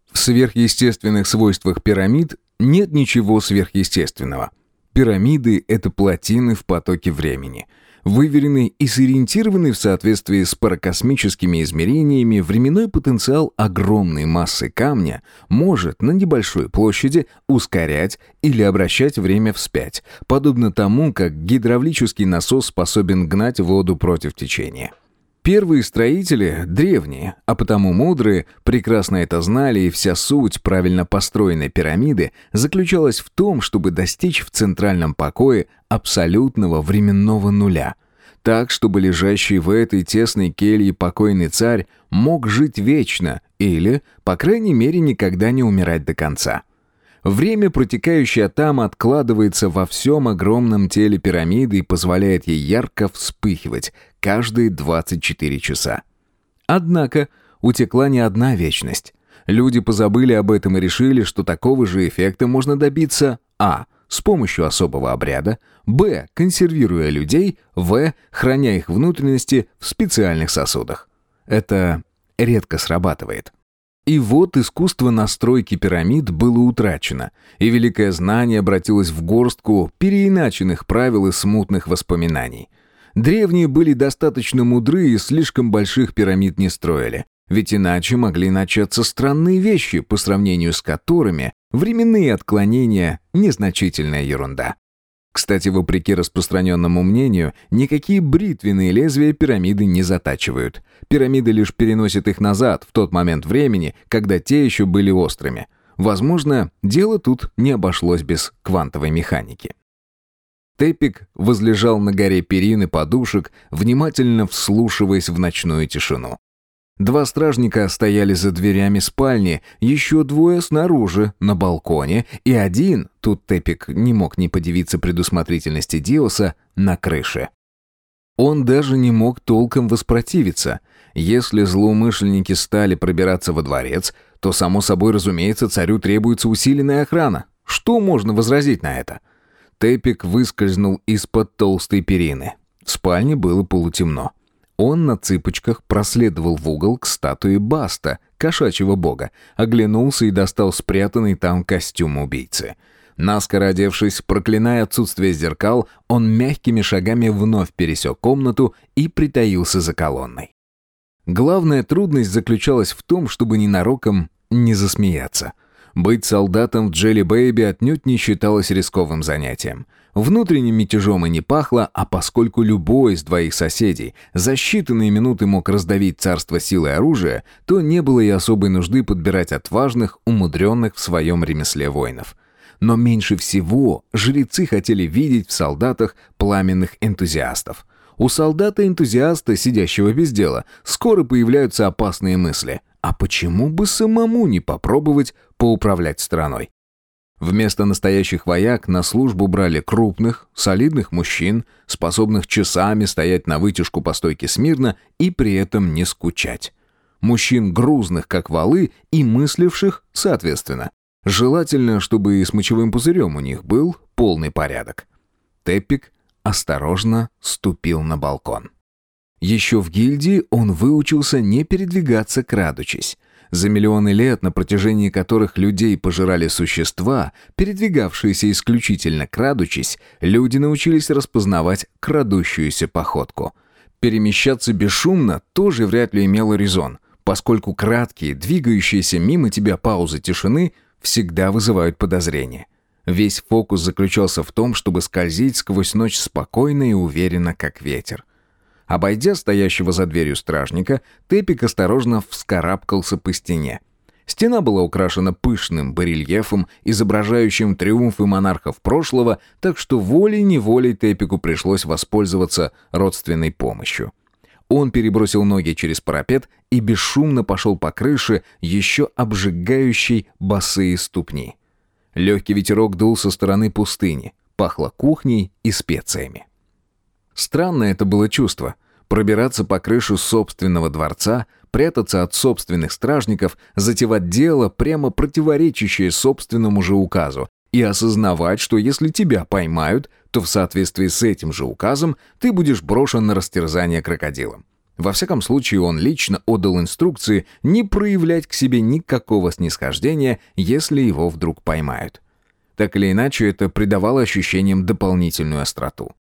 В сверхъестественных свойствах пирамид нет ничего сверхъестественного. Пирамиды – это плотины в потоке времени. Выверенный и сориентированный в соответствии с паракосмическими измерениями временной потенциал огромной массы камня может на небольшой площади ускорять или обращать время вспять, подобно тому, как гидравлический насос способен гнать воду против течения. Первые строители, древние, а потому мудрые, прекрасно это знали, и вся суть правильно построенной пирамиды заключалась в том, чтобы достичь в центральном покое абсолютного временного нуля, так, чтобы лежащий в этой тесной келье покойный царь мог жить вечно или, по крайней мере, никогда не умирать до конца. Время, протекающее там, откладывается во всем огромном теле пирамиды и позволяет ей ярко вспыхивать каждые 24 часа. Однако утекла не одна вечность. Люди позабыли об этом и решили, что такого же эффекта можно добиться а. с помощью особого обряда, б. консервируя людей, в. храня их внутренности в специальных сосудах. Это редко срабатывает. И вот искусство настройки пирамид было утрачено, и великое знание обратилось в горстку переиначенных правил и смутных воспоминаний. Древние были достаточно мудры и слишком больших пирамид не строили, ведь иначе могли начаться странные вещи, по сравнению с которыми временные отклонения – незначительная ерунда. Кстати, вопреки распространенному мнению, никакие бритвенные лезвия пирамиды не затачивают. Пирамиды лишь переносят их назад, в тот момент времени, когда те еще были острыми. Возможно, дело тут не обошлось без квантовой механики. Тепик возлежал на горе перин и подушек, внимательно вслушиваясь в ночную тишину. 2 стражника стояли за дверями спальни, еще 2 снаружи, на балконе, и 1, тут Тепик не мог не подивиться предусмотрительности Диоса, на крыше. Он даже не мог толком воспротивиться. Если злоумышленники стали пробираться во дворец, то, само собой разумеется, царю требуется усиленная охрана. Что можно возразить на это? Тепик выскользнул из-под толстой перины. В спальне было полутемно. Он на цыпочках проследовал в угол к статуе Баста, кошачьего бога, оглянулся и достал спрятанный там костюм убийцы. Наскоро одевшись, проклиная отсутствие зеркал, он мягкими шагами вновь пересек комнату и притаился за колонной. Главная трудность заключалась в том, чтобы ненароком не засмеяться. Быть солдатом в Джелли Бэйби отнюдь не считалось рисковым занятием. Внутренним мятежом и не пахло, а поскольку любой из 2 соседей за считанные минуты мог раздавить царство силой оружия, то не было и особой нужды подбирать отважных, умудренных в своем ремесле воинов. Но меньше всего жрецы хотели видеть в солдатах пламенных энтузиастов. У солдата-энтузиаста, сидящего без дела, скоро появляются опасные мысли. А почему бы самому не попробовать поуправлять страной? Вместо настоящих вояк на службу брали крупных, солидных мужчин, способных часами стоять на вытяжку по стойке смирно и при этом не скучать. Мужчин грузных, как валы, и мысливших соответственно. Желательно, чтобы и с мочевым пузырем у них был полный порядок. Тепик осторожно ступил на балкон. Еще в гильдии он выучился не передвигаться крадучись. За миллионы лет, на протяжении которых людей пожирали существа, передвигавшиеся исключительно крадучись, люди научились распознавать крадущуюся походку. Перемещаться бесшумно тоже вряд ли имело резон, поскольку краткие, двигающиеся мимо тебя паузы тишины всегда вызывают подозрения. Весь фокус заключался в том, чтобы скользить сквозь ночь спокойно и уверенно, как ветер. Обойдя стоящего за дверью стражника, Тепик осторожно вскарабкался по стене. Стена была украшена пышным барельефом, изображающим триумфы монархов прошлого, так что волей-неволей Тепику пришлось воспользоваться родственной помощью. Он перебросил ноги через парапет и бесшумно пошел по крыше, еще обжигающей босые ступни. Легкий ветерок дул со стороны пустыни, пахло кухней и специями. Странное это было чувство — пробираться по крыше собственного дворца, прятаться от собственных стражников, затевать дело, прямо противоречащее собственному же указу, и осознавать, что если тебя поймают, то в соответствии с этим же указом ты будешь брошен на растерзание крокодилом. Во всяком случае, он лично отдал инструкции не проявлять к себе никакого снисхождения, если его вдруг поймают. Так или иначе, это придавало ощущениям дополнительную остроту.